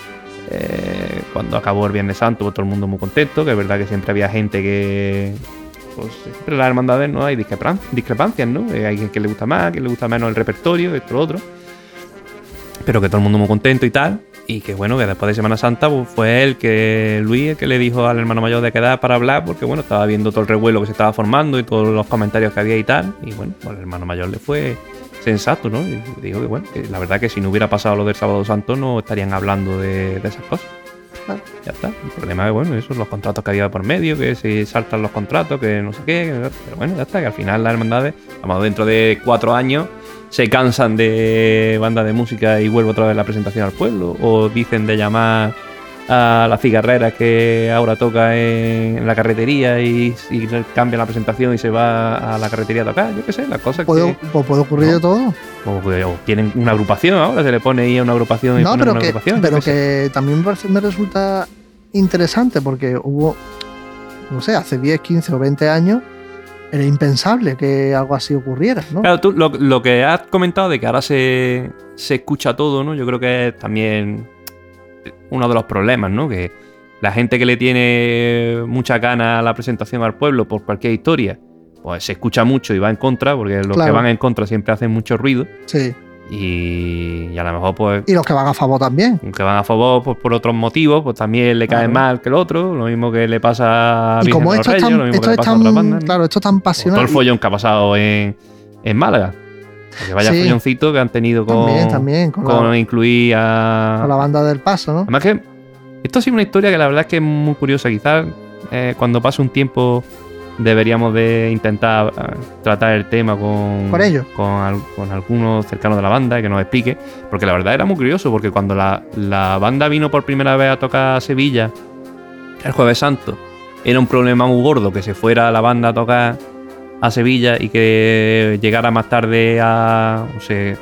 Eh, cuando acabó el Viernes Santo, pues todo el mundo muy contento, que es verdad que siempre había gente que... Pues siempre en las hermandades, ¿no? Hay discrepan- discrepancias, ¿no? Eh, hay quien le gusta más, quien le gusta menos el repertorio, esto, lo otro. Pero que todo el mundo muy contento y tal. Y que bueno, que después de Semana Santa pues, fue él, que Luis, el que le dijo al hermano mayor de quedar para hablar, porque bueno, estaba viendo todo el revuelo que se estaba formando y todos los comentarios que había y tal. Y bueno, pues el hermano mayor le fue sensato, ¿no? Y dijo que bueno, que la verdad que si no hubiera pasado lo del Sábado Santo no estarían hablando de, de esas cosas. Claro, ya está. El problema es, bueno, eso, los contratos que había por medio, que se saltan los contratos, que no sé qué. Que, pero bueno, ya está, que al final las hermandades, vamos, dentro de cuatro años, se cansan de banda de música y vuelve otra vez la presentación al pueblo. O dicen de llamar a la cigarrera que ahora toca en la carretería y, y cambia la presentación y se va a la carretería a tocar. Yo qué sé, las cosas ¿Puedo, que... Puede ocurrir no. de todo. O, o tienen una agrupación ahora, se le pone ahí a una agrupación y No, ponen pero una que, agrupación. pero yo qué sé. que también me, parece- me resulta interesante porque hubo, no sé, hace diez, quince o veinte años era impensable que algo así ocurriera, ¿no? Claro, tú lo, lo que has comentado de que ahora se, se escucha todo, ¿no? Yo creo que es también uno de los problemas, ¿no? Que la gente que le tiene mucha gana a la presentación al pueblo por cualquier historia, pues se escucha mucho y va en contra, porque los Claro. que van en contra siempre hacen mucho ruido. Sí. Y, y a lo mejor, pues, Y los que van a favor también. que van a favor pues, por otros motivos, pues también le cae Claro. mal que el otro. Lo mismo que le pasa a Y Virgen como de los esto es Reyes, tan, lo mismo esto que le es pasa a tan, otras bandas, ¿no? claro, esto es tan O todo pasional. el follón que ha pasado en, en Málaga. Porque vaya Sí. folloncito que han tenido con, También, también, con con la- incluir a... con la banda del Paso, ¿no? Además que esto ha sido una historia que la verdad es que es muy curiosa. Quizás eh, cuando pase un tiempo deberíamos de intentar eh, tratar el tema con, Con ellos. con, al- con algunos cercanos de la banda que nos explique. Porque la verdad era muy curioso, porque cuando la, la banda vino por primera vez a tocar a Sevilla el Jueves Santo, era un problema muy gordo que se fuera la banda a tocar a Sevilla y que llegara más tarde a... o se,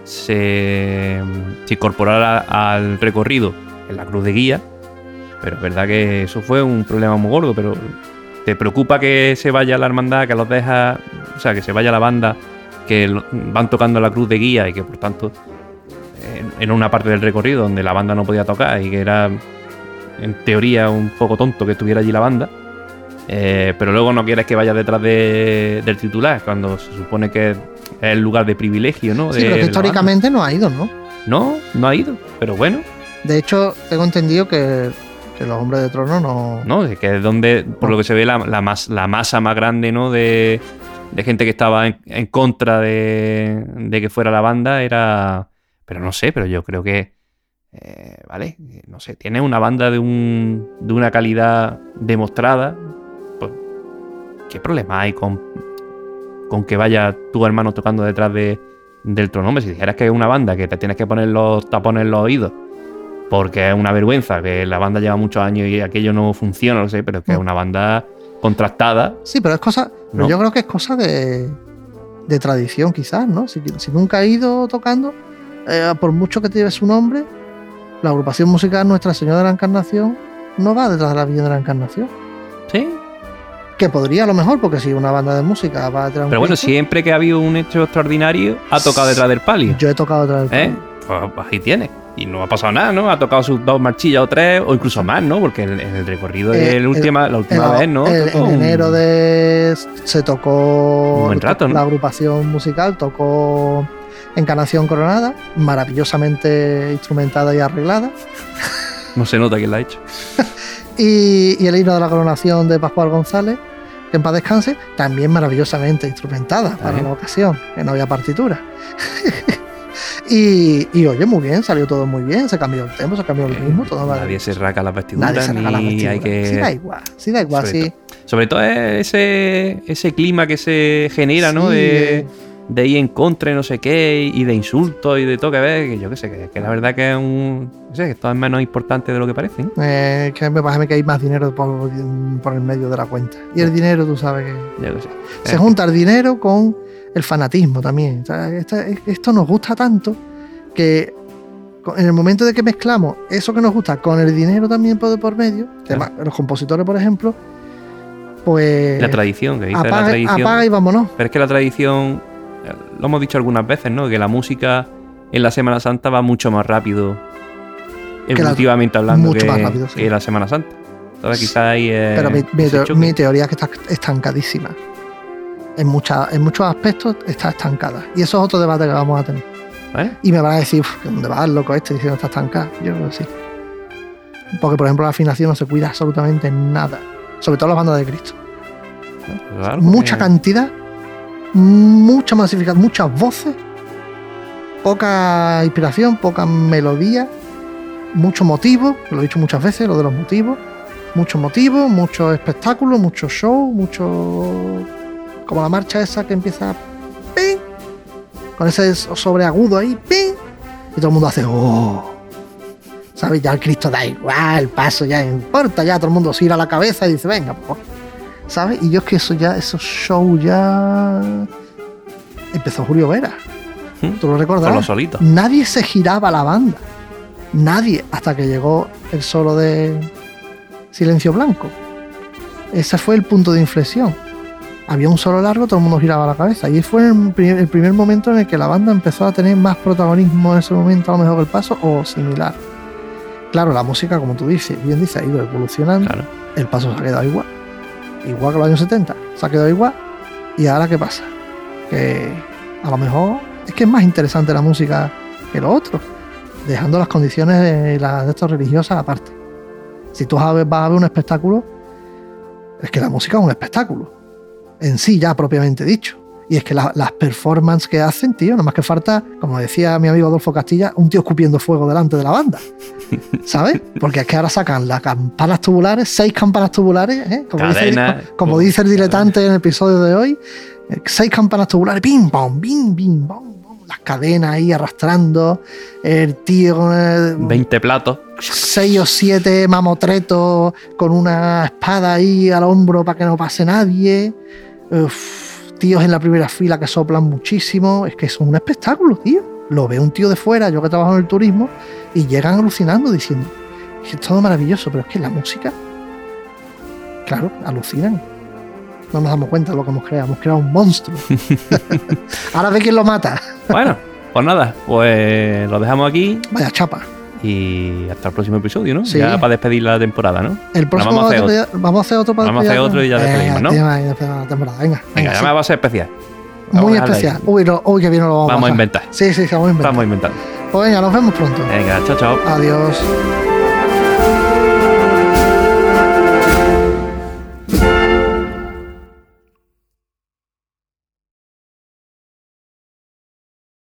se, se incorporara al recorrido en la cruz de guía. Pero es verdad que eso fue un problema muy gordo. Pero ¿te preocupa que se vaya la hermandad, que los deja, o sea, que se vaya la banda, que lo- van tocando la cruz de guía y que por tanto en, en una parte del recorrido donde la banda no podía tocar y que era en teoría un poco tonto que estuviera allí la banda? Eh, pero luego no quieres que vaya detrás de, del titular, cuando se supone que es el lugar de privilegio, ¿no? Sí, De- pero que de la banda. históricamente no ha ido, ¿no? No, no ha ido, pero bueno, De hecho, tengo entendido que, que los hombres de trono no. no, es que es donde, por lo que se ve, la, la, mas- la masa más grande, ¿no? De, de gente que estaba en, en contra de, de que fuera la banda era... Pero no sé, pero yo creo que... eh, vale, no sé, tiene una banda de, un, de una calidad demostrada. Pues, ¿qué problema hay con, con que vaya tu hermano tocando detrás de, del trono? Hombre, si dijeras que es una banda que te tienes que poner los tapones en los oídos porque es una vergüenza, que la banda lleva muchos años y aquello no funciona, no sé, pero es que es una banda contrastada. Sí, pero es cosa. Pero No. yo creo que es cosa de, de tradición, quizás, ¿no? Si, si nunca ha ido tocando, eh, por mucho que te lleve su nombre, la agrupación musical Nuestra Señora de la Encarnación no va detrás de la Virgen de la Encarnación. Sí. Que podría a lo mejor, porque si una banda de música va detrás de un Pero bueno, Cristo, siempre que ha habido un hecho extraordinario, ha tocado detrás del palio. yo he tocado detrás del ¿Eh? Pues ahí tiene. Y no ha pasado nada, ¿no? Ha tocado sus dos marchillas o tres, o incluso más, ¿no? Porque en, en el recorrido Eh, de la última, la última En- vez, ¿no? En, Tocó en un- enero de se tocó Un buen rato, ¿no? la agrupación musical, tocó Encarnación Coronada, maravillosamente instrumentada y arreglada, No se nota quién la ha hecho. y, y el himno de la coronación de Pascual González, que en paz descanse, también maravillosamente instrumentada para Ahí. la ocasión, que no había partitura. y, y oye, muy bien, salió todo muy bien, se cambió el tempo, se cambió el ritmo, todo Nadie maravilloso. se raca las vestiduras, Nadie se raca las ni vestiduras. hay que... Sí, da igual, sí, da igual, Sobre sí. Sobre todo es ese, ese clima que se genera, ¿no? Sí, De, eh. de ir en contra y no sé qué, y de insultos y de todo que ver, que yo qué sé, que, que la verdad que es un... No sé, que esto es menos importante de lo que parece, ¿no? Eh, que me parece que hay más dinero por, por el medio de la cuenta. Y el dinero, tú sabes que... Yo qué sé. Se junta el dinero con el fanatismo también. O sea, esta- esto nos gusta tanto que co- en el momento de que mezclamos eso que nos gusta con el dinero también por, por medio, tema- los compositores, por ejemplo, pues La tradición, que dice la apaga, tradición. apaga y vámonos. Pero es que la tradición, eh, lo hemos dicho algunas veces, ¿no? Que la música en la Semana Santa va mucho más rápido evolutivamente hablando, mucho que, más rápido, sí. que la Semana Santa. Entonces quizás ahí eh, Pero mi, mi, ese teo- choque. mi teoría es que está estancadísima. En, mucha, en muchos aspectos está estancada. Y eso es otro debate que vamos a tener. ¿Eh? Y me van a decir, "Uf, ¿que ¿dónde vas, loco, este diciendo que está estancada?" Yo creo que sí. Porque, por ejemplo, la afinación no se cuida absolutamente nada. Sobre todo las bandas de Cristo. Claro, Mucha porque- cantidad, mucha masificación, muchas voces, poca inspiración, poca melodía, mucho motivo, lo he dicho muchas veces, lo de los motivos, muchos motivos, mucho espectáculo, mucho show, mucho... como la marcha esa que empieza ¡ping! Con ese sobreagudo ahí, ¡ping! Y todo el mundo hace ¡oh! ¿Sabes? Ya el Cristo da igual, el paso ya no importa, ya todo el mundo gira la cabeza y dice, venga, pues, ¿sabes? Y yo es que eso ya, esos shows ya... Empezó Julio Vera, ¿Mm? tú lo Con recordarás. los solitos. Nadie se giraba la banda. Nadie, hasta que llegó el solo de Silencio Blanco. Ese fue el punto de inflexión. Había un solo largo, todo el mundo giraba la cabeza. Y fue el primer, el primer momento en el que la banda empezó a tener más protagonismo en ese momento, a lo mejor que el paso, o similar. Claro, la música, como tú dices, bien dices, ha ido evolucionando. Claro. El paso se ha quedado igual. Igual que los años setenta. Se ha quedado igual. ¿Y ahora qué pasa? Que a lo mejor es que es más interesante la música que lo otro, dejando las condiciones de las de estas religiosas aparte. Si tú vas a ver, vas a ver un espectáculo, es que la música es un espectáculo en sí, ya propiamente dicho. Y es que la- las performances que hacen, tío, nada más que falta, como decía mi amigo Adolfo Castilla, un tío escupiendo fuego delante de la banda. ¿Sabes? Porque es que ahora sacan las campanas tubulares, seis campanas tubulares, ¿eh? como, Cadena, dice, como dice el diletante en el episodio de hoy, eh, seis campanas tubulares, pim, pam, pim, pim, pam, pam, las cadenas ahí arrastrando, el tío con el, veinte platos. seis o siete mamotretos con una espada ahí al hombro para que no pase nadie. Uf, tíos en la primera fila que soplan muchísimo. Es que es un espectáculo, tío. Lo ve un tío de fuera, yo que trabajo en el turismo, y llegan alucinando diciendo, es que es todo maravilloso, pero es que la música, claro, alucinan. No nos damos cuenta de lo que hemos creado. Hemos creado un monstruo. Ahora ve quién lo mata. Bueno, pues nada, pues lo dejamos aquí Vaya chapa. y hasta el próximo episodio, ¿no? Sí. Ya para despedir la temporada, ¿no? El próximo vamos a hacer vamos, otro. vamos a hacer otro para Vamos a hacer despedirnos. otro y ya despedimos, ¿no? tío, ahí despedimos la temporada. Venga, Venga, ya sí. me va a ser especial. Vamos a Muy dejarla ahí. especial. Uy, no, uy, que bien lo vamos, Vamos a pasar. inventar. Sí, sí, sí, vamos a inventar. Estamos inventando. Pues venga, nos vemos pronto. Venga, chao, chao. Adiós.